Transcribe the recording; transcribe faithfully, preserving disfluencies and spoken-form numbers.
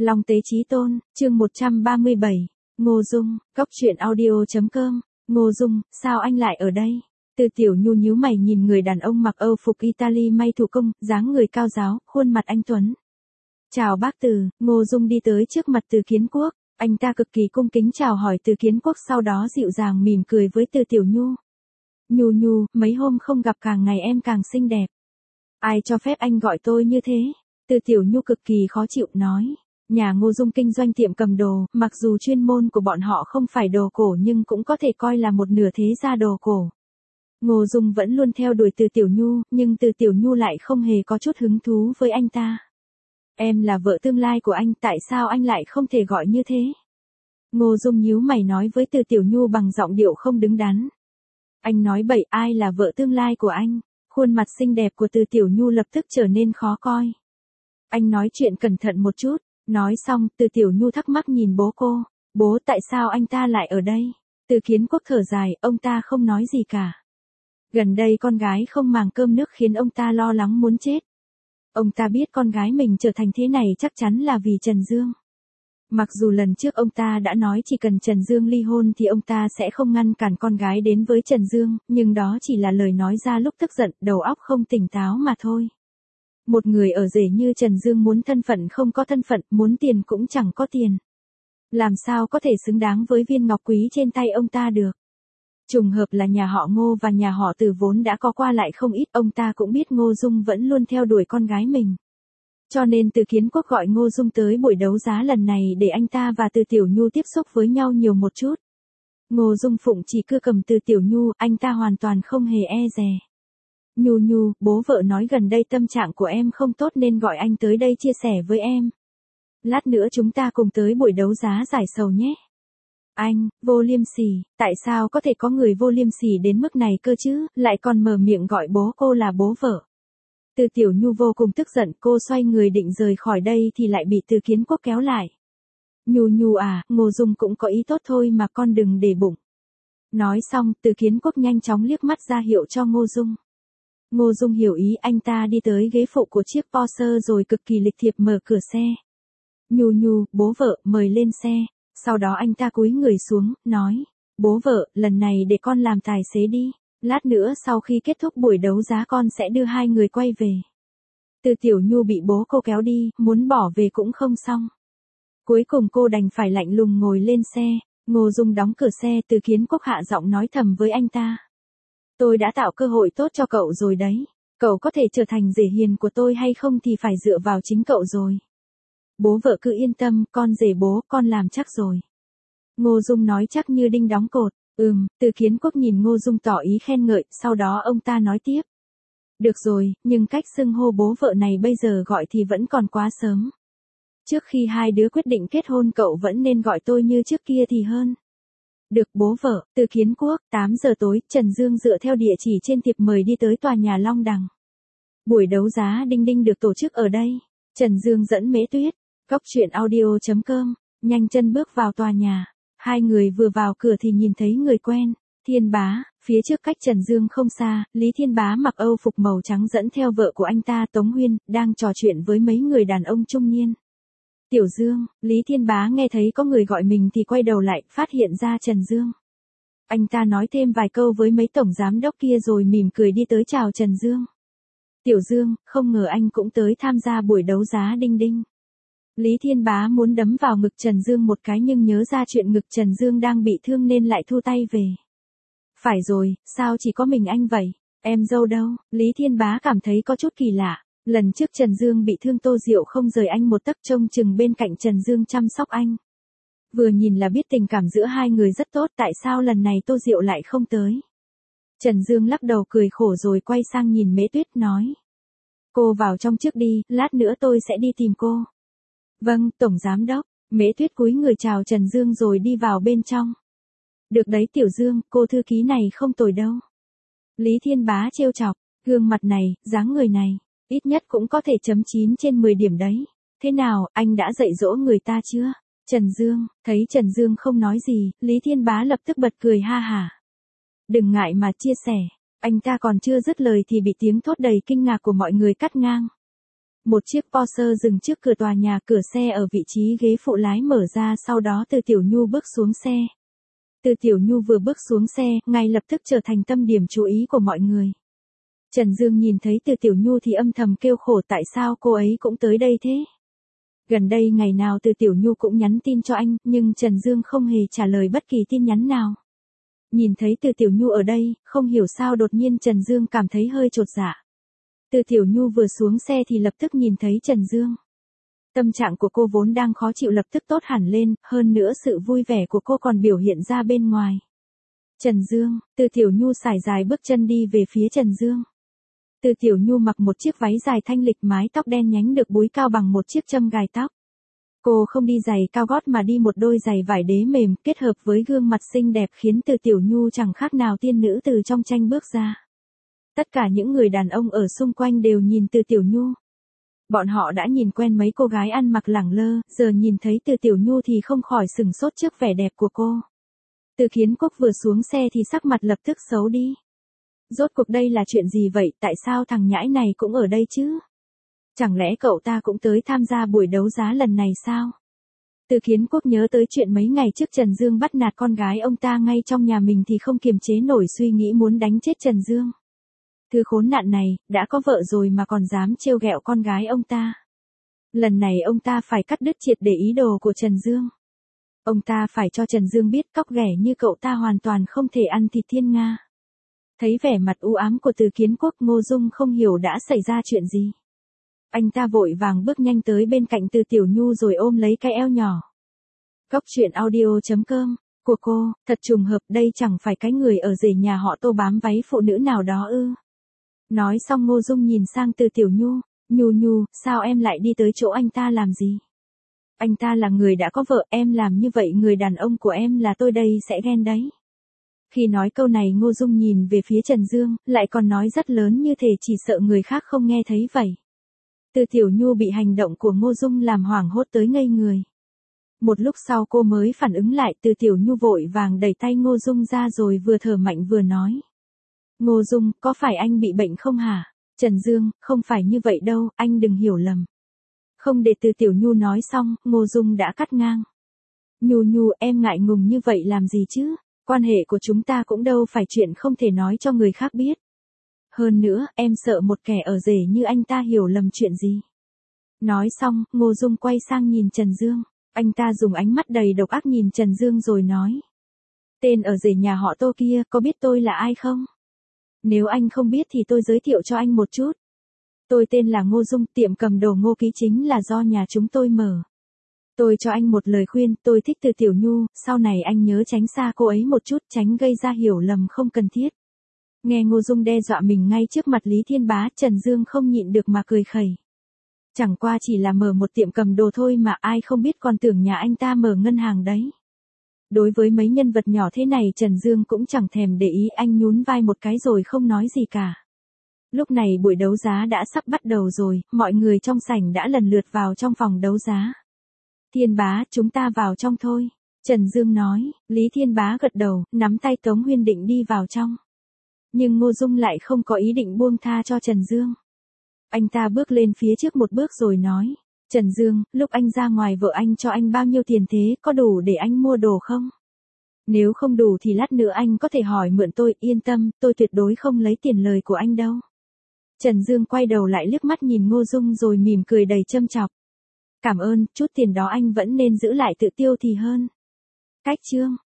Long Tế Chí Tôn, chương một trăm ba mươi bảy, Ngô Dung, Cóc Truyện Audio chấm com, Ngô Dung, sao anh lại ở đây? Từ Tiểu Nhu nhíu mày nhìn người đàn ông mặc Âu phục Italy may thủ công, dáng người cao giáo, khuôn mặt anh tuấn. Chào bác Từ, Ngô Dung đi tới trước mặt Từ Kiến Quốc, anh ta cực kỳ cung kính chào hỏi Từ Kiến Quốc, sau đó dịu dàng mỉm cười với Từ Tiểu Nhu. Nhu Nhu, mấy hôm không gặp càng ngày em càng xinh đẹp. Ai cho phép anh gọi tôi như thế? Từ Tiểu Nhu cực kỳ khó chịu nói. Nhà Ngô Dung kinh doanh tiệm cầm đồ, mặc dù chuyên môn của bọn họ không phải đồ cổ nhưng cũng có thể coi là một nửa thế gia đồ cổ. Ngô Dung vẫn luôn theo đuổi Từ Tiểu Nhu, nhưng Từ Tiểu Nhu lại không hề có chút hứng thú với anh ta. Em là vợ tương lai của anh, tại sao anh lại không thể gọi như thế? Ngô Dung nhíu mày nói với Từ Tiểu Nhu bằng giọng điệu không đứng đắn. Anh nói bậy, ai là vợ tương lai của anh? Khuôn mặt xinh đẹp của Từ Tiểu Nhu lập tức trở nên khó coi. Anh nói chuyện cẩn thận một chút. Nói xong, Từ Tiểu Nhu thắc mắc nhìn bố cô. Bố, tại sao anh ta lại ở đây? Từ Kiến Quốc thở dài, ông ta không nói gì cả. Gần đây con gái không màng cơm nước khiến ông ta lo lắng muốn chết. Ông ta biết con gái mình trở thành thế này chắc chắn là vì Trần Dương. Mặc dù lần trước ông ta đã nói chỉ cần Trần Dương ly hôn thì ông ta sẽ không ngăn cản con gái đến với Trần Dương, nhưng đó chỉ là lời nói ra lúc tức giận, đầu óc không tỉnh táo mà thôi. Một người ở rể như Trần Dương muốn thân phận không có thân phận, muốn tiền cũng chẳng có tiền. Làm sao có thể xứng đáng với viên ngọc quý trên tay ông ta được. Trùng hợp là nhà họ Ngô và nhà họ Từ vốn đã có qua lại không ít, ông ta cũng biết Ngô Dung vẫn luôn theo đuổi con gái mình. Cho nên Từ Kiến Quốc gọi Ngô Dung tới buổi đấu giá lần này để anh ta và Từ Tiểu Nhu tiếp xúc với nhau nhiều một chút. Ngô Dung phụng chỉ cưa cầm Từ Tiểu Nhu, anh ta hoàn toàn không hề e dè. Nhu Nhu, bố vợ nói gần đây tâm trạng của em không tốt nên gọi anh tới đây chia sẻ với em. Lát nữa chúng ta cùng tới buổi đấu giá giải sầu nhé. Anh, vô liêm sỉ, tại sao có thể có người vô liêm sỉ đến mức này cơ chứ, lại còn mở miệng gọi bố cô là bố vợ. Từ Tiểu Nhu vô cùng tức giận, cô xoay người định rời khỏi đây thì lại bị Từ Kiến Quốc kéo lại. Nhu Nhu à, Ngô Dung cũng có ý tốt thôi mà con đừng để bụng. Nói xong, Từ Kiến Quốc nhanh chóng liếc mắt ra hiệu cho Ngô Dung. Ngô Dung hiểu ý, anh ta đi tới ghế phụ của chiếc Porsche rồi cực kỳ lịch thiệp mở cửa xe. Nhu Nhu, bố vợ, mời lên xe. Sau đó anh ta cúi người xuống, nói. Bố vợ, lần này để con làm tài xế đi. Lát nữa sau khi kết thúc buổi đấu giá con sẽ đưa hai người quay về. Từ Tiểu Nhu bị bố cô kéo đi, muốn bỏ về cũng không xong. Cuối cùng cô đành phải lạnh lùng ngồi lên xe. Ngô Dung đóng cửa xe, Từ Kiến Quốc hạ giọng nói thầm với anh ta. Tôi đã tạo cơ hội tốt cho cậu rồi đấy. Cậu có thể trở thành rể hiền của tôi hay không thì phải dựa vào chính cậu rồi. Bố vợ cứ yên tâm, con rể bố, con làm chắc rồi. Ngô Dung nói chắc như đinh đóng cột. Ừm, Từ Kiến Quốc nhìn Ngô Dung tỏ ý khen ngợi, sau đó ông ta nói tiếp. Được rồi, nhưng cách xưng hô bố vợ này bây giờ gọi thì vẫn còn quá sớm. Trước khi hai đứa quyết định kết hôn cậu vẫn nên gọi tôi như trước kia thì hơn. Được bố vợ, Từ Kiến Quốc, tám giờ tối, Trần Dương dựa theo địa chỉ trên thiệp mời đi tới tòa nhà Long Đằng. Buổi đấu giá đinh đinh được tổ chức ở đây. Trần Dương dẫn Mễ Tuyết, Cóc Truyện Audio chấm com, nhanh chân bước vào tòa nhà. Hai người vừa vào cửa thì nhìn thấy người quen, Thiên Bá, phía trước cách Trần Dương không xa, Lý Thiên Bá mặc Âu phục màu trắng dẫn theo vợ của anh ta Tống Huyên, đang trò chuyện với mấy người đàn ông trung niên. Tiểu Dương, Lý Thiên Bá nghe thấy có người gọi mình thì quay đầu lại, phát hiện ra Trần Dương. Anh ta nói thêm vài câu với mấy tổng giám đốc kia rồi mỉm cười đi tới chào Trần Dương. Tiểu Dương, không ngờ anh cũng tới tham gia buổi đấu giá đinh đinh. Lý Thiên Bá muốn đấm vào ngực Trần Dương một cái nhưng nhớ ra chuyện ngực Trần Dương đang bị thương nên lại thu tay về. Phải rồi, sao chỉ có mình anh vậy? Em dâu đâu? Lý Thiên Bá cảm thấy có chút kỳ lạ. Lần trước Trần Dương bị thương Tô Diệu không rời anh một tấc, trông chừng bên cạnh Trần Dương chăm sóc anh. Vừa nhìn là biết tình cảm giữa hai người rất tốt, tại sao lần này Tô Diệu lại không tới? Trần Dương lắc đầu cười khổ rồi quay sang nhìn Mễ Tuyết nói. Cô vào trong trước đi, lát nữa tôi sẽ đi tìm cô. Vâng, Tổng Giám Đốc. Mễ Tuyết cúi người chào Trần Dương rồi đi vào bên trong. Được đấy Tiểu Dương, cô thư ký này không tồi đâu. Lý Thiên Bá trêu chọc, gương mặt này, dáng người này, ít nhất cũng có thể chấm chín trên mười điểm đấy. Thế nào, anh đã dạy dỗ người ta chưa? Trần Dương, thấy Trần Dương không nói gì, Lý Thiên Bá lập tức bật cười ha hả. Đừng ngại mà chia sẻ, anh ta còn chưa dứt lời thì bị tiếng thốt đầy kinh ngạc của mọi người cắt ngang. Một chiếc Porsche dừng trước cửa tòa nhà, cửa xe ở vị trí ghế phụ lái mở ra, sau đó Từ Tiểu Nhu bước xuống xe. Từ Tiểu Nhu vừa bước xuống xe, ngay lập tức trở thành tâm điểm chú ý của mọi người. Trần Dương nhìn thấy Từ Tiểu Nhu thì âm thầm kêu khổ, tại sao cô ấy cũng tới đây thế? Gần đây ngày nào Từ Tiểu Nhu cũng nhắn tin cho anh, nhưng Trần Dương không hề trả lời bất kỳ tin nhắn nào. Nhìn thấy Từ Tiểu Nhu ở đây, không hiểu sao đột nhiên Trần Dương cảm thấy hơi chột dạ. Từ Tiểu Nhu vừa xuống xe thì lập tức nhìn thấy Trần Dương. Tâm trạng của cô vốn đang khó chịu lập tức tốt hẳn lên, hơn nữa sự vui vẻ của cô còn biểu hiện ra bên ngoài. Trần Dương, Từ Tiểu Nhu sải dài bước chân đi về phía Trần Dương. Từ Tiểu Nhu mặc một chiếc váy dài thanh lịch, mái tóc đen nhánh được búi cao bằng một chiếc châm gài tóc. Cô không đi giày cao gót mà đi một đôi giày vải đế mềm, kết hợp với gương mặt xinh đẹp khiến Từ Tiểu Nhu chẳng khác nào tiên nữ từ trong tranh bước ra. Tất cả những người đàn ông ở xung quanh đều nhìn Từ Tiểu Nhu. Bọn họ đã nhìn quen mấy cô gái ăn mặc lẳng lơ, giờ nhìn thấy Từ Tiểu Nhu thì không khỏi sừng sốt trước vẻ đẹp của cô. Từ Kiến Quốc vừa xuống xe thì sắc mặt lập tức xấu đi. Rốt cuộc đây là chuyện gì vậy, tại sao thằng nhãi này cũng ở đây chứ? Chẳng lẽ cậu ta cũng tới tham gia buổi đấu giá lần này sao? Từ Kiến Quốc nhớ tới chuyện mấy ngày trước Trần Dương bắt nạt con gái ông ta ngay trong nhà mình thì không kiềm chế nổi suy nghĩ muốn đánh chết Trần Dương. Thứ khốn nạn này, đã có vợ rồi mà còn dám trêu ghẹo con gái ông ta. Lần này ông ta phải cắt đứt triệt để ý đồ của Trần Dương. Ông ta phải cho Trần Dương biết cóc ghẻ như cậu ta hoàn toàn không thể ăn thịt thiên nga. Thấy vẻ mặt u ám của Từ Kiến Quốc, Ngô Dung không hiểu đã xảy ra chuyện gì. Anh ta vội vàng bước nhanh tới bên cạnh Từ Tiểu Nhu rồi ôm lấy cái eo nhỏ. Góc truyện audio chấm com, của cô, thật trùng hợp, đây chẳng phải cái người ở rể nhà họ Tô bám váy phụ nữ nào đó ư? Nói xong Ngô Dung nhìn sang Từ Tiểu Nhu, Nhu Nhu, sao em lại đi tới chỗ anh ta làm gì? Anh ta là người đã có vợ, em làm như vậy người đàn ông của em là tôi đây sẽ ghen đấy. Khi nói câu này Ngô Dung nhìn về phía Trần Dương, lại còn nói rất lớn như thể chỉ sợ người khác không nghe thấy vậy. Từ Tiểu Nhu bị hành động của Ngô Dung làm hoảng hốt tới ngây người. Một lúc sau cô mới phản ứng lại, Từ Tiểu Nhu vội vàng đẩy tay Ngô Dung ra rồi vừa thở mạnh vừa nói. Ngô Dung, có phải anh bị bệnh không hả? Trần Dương, không phải như vậy đâu, anh đừng hiểu lầm. Không để Từ Tiểu Nhu nói xong, Ngô Dung đã cắt ngang. Nhu Nhu, em ngại ngùng như vậy làm gì chứ? Quan hệ của chúng ta cũng đâu phải chuyện không thể nói cho người khác biết. Hơn nữa, em sợ một kẻ ở rể như anh ta hiểu lầm chuyện gì. Nói xong, Ngô Dung quay sang nhìn Trần Dương. Anh ta dùng ánh mắt đầy độc ác nhìn Trần Dương rồi nói. Tên ở rể nhà họ Tô kia, có biết tôi là ai không? Nếu anh không biết thì tôi giới thiệu cho anh một chút. Tôi tên là Ngô Dung, tiệm cầm đồ Ngô Ký chính là do nhà chúng tôi mở. Tôi cho anh một lời khuyên, tôi thích Từ Tiểu Nhu, sau này anh nhớ tránh xa cô ấy một chút, tránh gây ra hiểu lầm không cần thiết. Nghe Ngô Dung đe dọa mình ngay trước mặt Lý Thiên Bá, Trần Dương không nhịn được mà cười khẩy. Chẳng qua chỉ là mở một tiệm cầm đồ thôi mà ai không biết còn tưởng nhà anh ta mở ngân hàng đấy. Đối với mấy nhân vật nhỏ thế này Trần Dương cũng chẳng thèm để ý, anh nhún vai một cái rồi không nói gì cả. Lúc này buổi đấu giá đã sắp bắt đầu rồi, mọi người trong sảnh đã lần lượt vào trong phòng đấu giá. Thiên Bá, chúng ta vào trong thôi. Trần Dương nói, Lý Thiên Bá gật đầu, nắm tay Tống Huyên định đi vào trong. Nhưng Ngô Dung lại không có ý định buông tha cho Trần Dương. Anh ta bước lên phía trước một bước rồi nói, Trần Dương, lúc anh ra ngoài vợ anh cho anh bao nhiêu tiền thế, có đủ để anh mua đồ không? Nếu không đủ thì lát nữa anh có thể hỏi mượn tôi, yên tâm, tôi tuyệt đối không lấy tiền lời của anh đâu. Trần Dương quay đầu lại liếc mắt nhìn Ngô Dung rồi mỉm cười đầy châm chọc. Cảm ơn, chút tiền đó anh vẫn nên giữ lại tự tiêu thì hơn. Cách chương